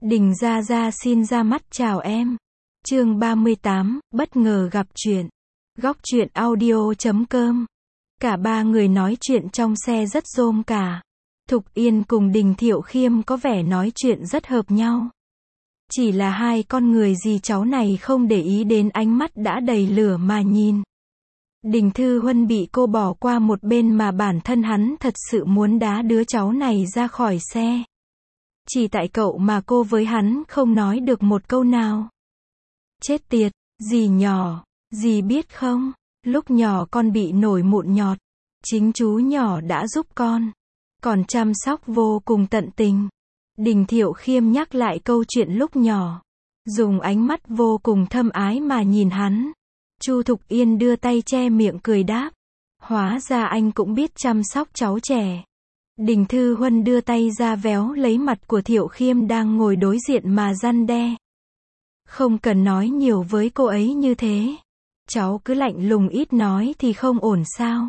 Đình Gia Gia xin ra mắt chào em. Chương 38, bất ngờ gặp chuyện. Góc truyện audio.com. Cả ba người nói chuyện trong xe rất rôm cả. Thục Yên cùng Đình Thiệu Khiêm có vẻ nói chuyện rất hợp nhau. Chỉ là hai con người gì cháu này không để ý đến ánh mắt đã đầy lửa mà nhìn. Đình Thư Huân bị cô bỏ qua một bên mà bản thân hắn thật sự muốn đá đứa cháu này ra khỏi xe. Chỉ tại cậu mà cô với hắn không nói được một câu nào. Chết tiệt, dì nhỏ, dì biết không, lúc nhỏ con bị nổi mụn nhọt, chính chú nhỏ đã giúp con, còn chăm sóc vô cùng tận tình. Đình Thiệu Khiêm nhắc lại câu chuyện lúc nhỏ, dùng ánh mắt vô cùng thâm ái mà nhìn hắn. Chu Thục Yên đưa tay che miệng cười đáp, hóa ra anh cũng biết chăm sóc cháu trẻ. Đình Thư Huân đưa tay ra véo lấy mặt của Thiệu Khiêm đang ngồi đối diện mà răn đe. Không cần nói nhiều với cô ấy như thế. Cháu cứ lạnh lùng ít nói thì không ổn sao.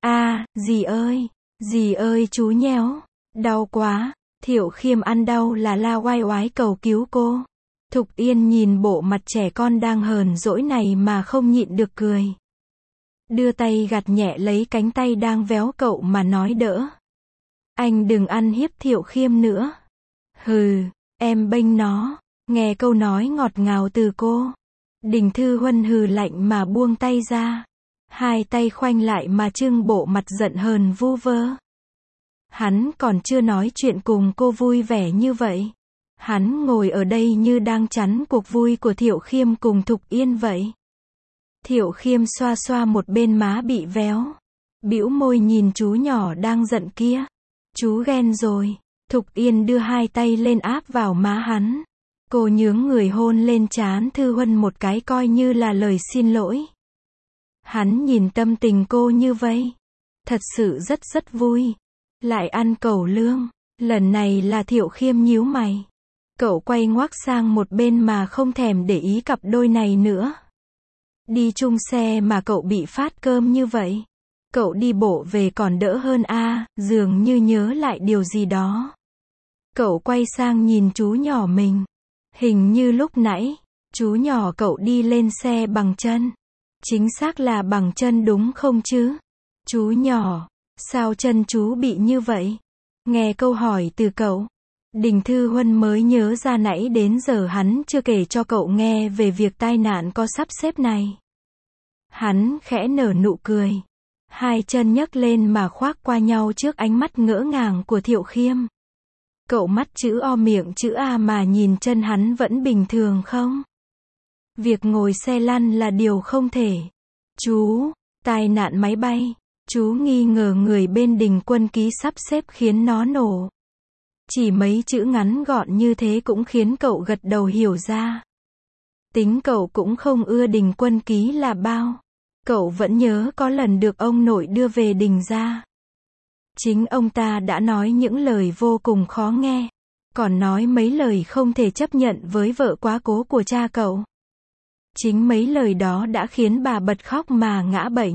Dì ơi chú nhéo. Đau quá. Thiệu Khiêm ăn đau là la oai oái cầu cứu cô. Thục Yên nhìn bộ mặt trẻ con đang hờn dỗi này mà không nhịn được cười. Đưa tay gạt nhẹ lấy cánh tay đang véo cậu mà nói đỡ. Anh đừng ăn hiếp Thiệu Khiêm nữa. Hừ, em bênh nó. Nghe câu nói ngọt ngào từ cô. Đình Thư Huân hừ lạnh mà buông tay ra. Hai tay khoanh lại mà trưng bộ mặt giận hờn vu vơ. Hắn còn chưa nói chuyện cùng cô vui vẻ như vậy. Hắn ngồi ở đây như đang chắn cuộc vui của Thiệu Khiêm cùng Thục Yên vậy. Thiệu Khiêm xoa xoa một bên má bị véo. Bĩu môi nhìn chú nhỏ đang giận kia. Chú ghen rồi. Thục Yên đưa hai tay lên áp vào má hắn. Cô nhướng người hôn lên trán Thư Huân một cái coi như là lời xin lỗi. Hắn nhìn tâm tình cô như vậy. Thật sự rất vui. Lại ăn cẩu lương. Lần này là Thiệu Khiêm nhíu mày. Cậu quay ngoác sang một bên mà không thèm để ý cặp đôi này nữa. Đi chung xe mà cậu bị phát cơm như vậy. Cậu đi bộ về còn đỡ hơn dường như nhớ lại điều gì đó. Cậu quay sang nhìn chú nhỏ mình. Hình như lúc nãy, chú nhỏ cậu đi lên xe bằng chân. Chính xác là bằng chân đúng không chứ? Chú nhỏ, sao chân chú bị như vậy? Nghe câu hỏi từ cậu, Đình Thư Huân mới nhớ ra nãy đến giờ hắn chưa kể cho cậu nghe về việc tai nạn có sắp xếp này. Hắn khẽ nở nụ cười. Hai chân nhấc lên mà khoác qua nhau trước ánh mắt ngỡ ngàng của Thiệu Khiêm. Cậu mắt chữ O miệng chữ A mà nhìn chân hắn vẫn bình thường không? Việc ngồi xe lăn là điều không thể. Chú, tai nạn máy bay. Chú nghi ngờ người bên Đình Quân Ký sắp xếp khiến nó nổ. Chỉ mấy chữ ngắn gọn như thế cũng khiến cậu gật đầu hiểu ra. Tính cậu cũng không ưa Đình Quân Ký là bao. Cậu vẫn nhớ có lần được ông nội đưa về Đình ra. Chính ông ta đã nói những lời vô cùng khó nghe. Còn nói mấy lời không thể chấp nhận với vợ quá cố của cha cậu. Chính mấy lời đó đã khiến bà bật khóc mà ngã bệnh.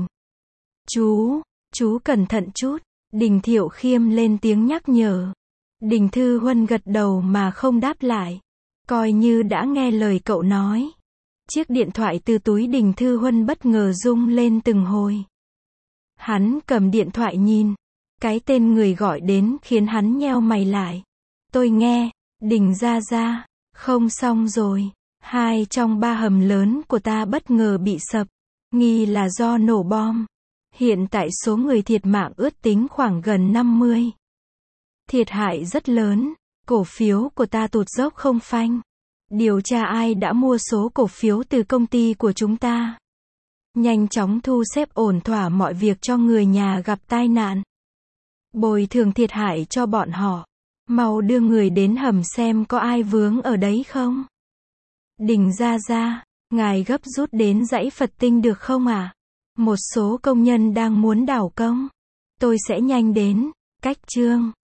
Chú cẩn thận chút. Đình Thiệu Khiêm lên tiếng nhắc nhở. Đình Thư Huân gật đầu mà không đáp lại. Coi như đã nghe lời cậu nói. Chiếc điện thoại từ túi Đình Thư Huân bất ngờ rung lên từng hồi. Hắn cầm điện thoại nhìn. Cái tên người gọi đến khiến hắn nheo mày lại. Tôi nghe, Đình Gia Gia, không xong rồi. 2 trong 3 hầm lớn của ta bất ngờ bị sập. Nghi là do nổ bom. Hiện tại số người thiệt mạng ước tính khoảng gần 50. Thiệt hại rất lớn. Cổ phiếu của ta tụt dốc không phanh. Điều tra ai đã mua số cổ phiếu từ công ty của chúng ta. Nhanh chóng thu xếp ổn thỏa mọi việc cho người nhà gặp tai nạn. Bồi thường thiệt hại cho bọn họ. Mau đưa người đến hầm xem có ai vướng ở đấy không. Đình Gia Gia, ngài gấp rút đến dãy Phật Tinh được không ạ? Một số công nhân đang muốn đào công. Tôi sẽ nhanh đến. Cách chương